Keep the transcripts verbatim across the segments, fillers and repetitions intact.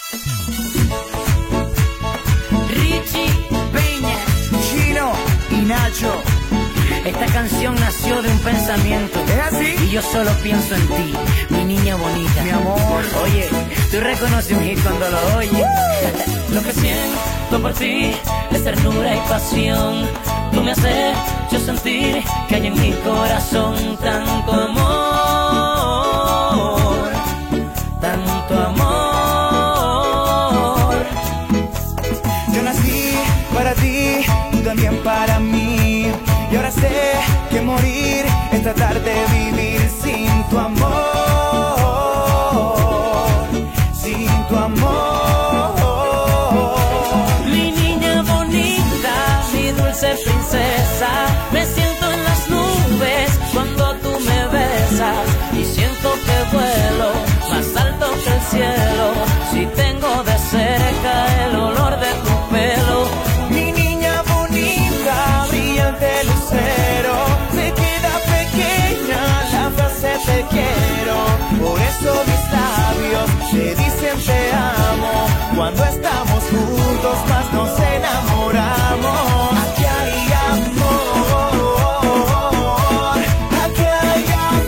Richie Peña, Chino y Nacho. esta canción nació de un pensamiento. ¿Es así? Y yo solo pienso en ti, mi niña bonita. Mi amor. Oye, tú reconoces un hit cuando lo oyes. Lo que siento por ti es ternura y pasión. Tú me haces yo sentir que hay en mi corazón tanto amor, tanto amor. Yo nací para ti, tú también para mí. Y ahora sé que morir es tratar de vivir sin tu amor, sin tu amor. Mi niña bonita, mi dulce princesa, me siento en las nubes cuando tú me besas y siento que vuelo más alto que el cielo si tengo de cerca el olor de tu pelo. Mi niña bonita, brillante lucero, se queda pequeña la frase te quiero. Por eso mis labios te dicen te amo. Cuando estamos juntos más nos enamoramos. Aquí hay amor, aquí hay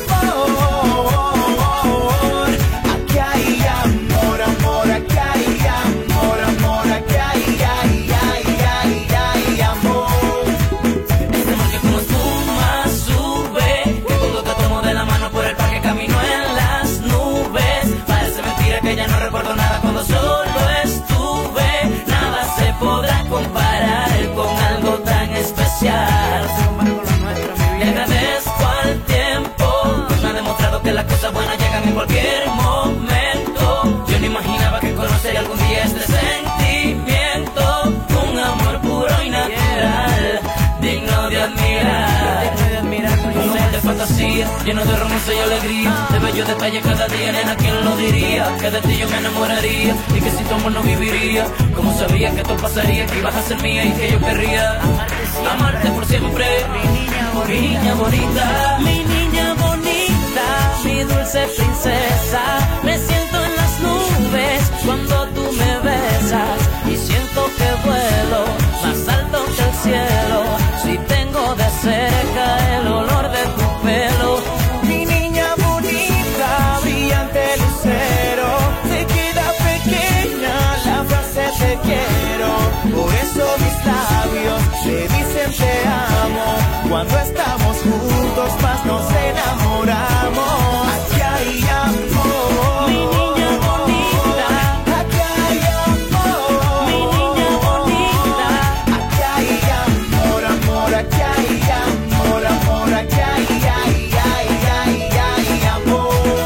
amor, aquí hay amor, amor, aquí hay amor, amor, aquí hay, ay, ay, ay, ay, amor. Este amor que como espuma sube, que cuando te tomo de la mano por el parque camino en las nubes. Parece mentira que ya no recuerdo nada cuando solo estuve. Nada se podrá comparar con algo tan especial. Le agradezco al tiempo, pues me ha demostrado que las cosas buenas llegan en cualquier momento. Yo no imaginaba que conocería algún día este sentimiento, un amor puro y natural, digno de admirar. Un amor de fantasía, lleno de romance y alegría, de bellos detalles cada día, nena, ¿quién lo diría? Que de ti yo me enamoraría y que sin tu amor no viviría. Como sabía que esto pasaría, que ibas a ser mía y que yo querría amarte por siempre. Mi niña bonita, mi niña bonita, mi dulce princesa, me siento en las nubes cuando tú me besas y siento que vuelo más alto que el cielo si tengo de cerca el olor de tu pelo. Mi niña bonita, brillante lucero, se queda pequeña la frase te quiero. Por eso mis labios te dicen te amo. Cuando estamos juntos más nos enamoramos. Aquí hay amor, Mi niña bonita, aquí hay amor, mi niña bonita. aquí hay amor, amor, aquí hay amor, amor, aquí hay, ay, ay, ay, ay, amor.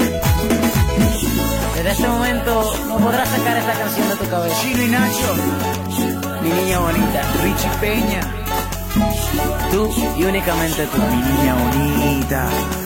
Desde este momento no podrás sacar esta canción de tu cabeza. Chino y Nacho, Mi niña bonita, Richie Peña, tú y únicamente tú. mi niña bonita.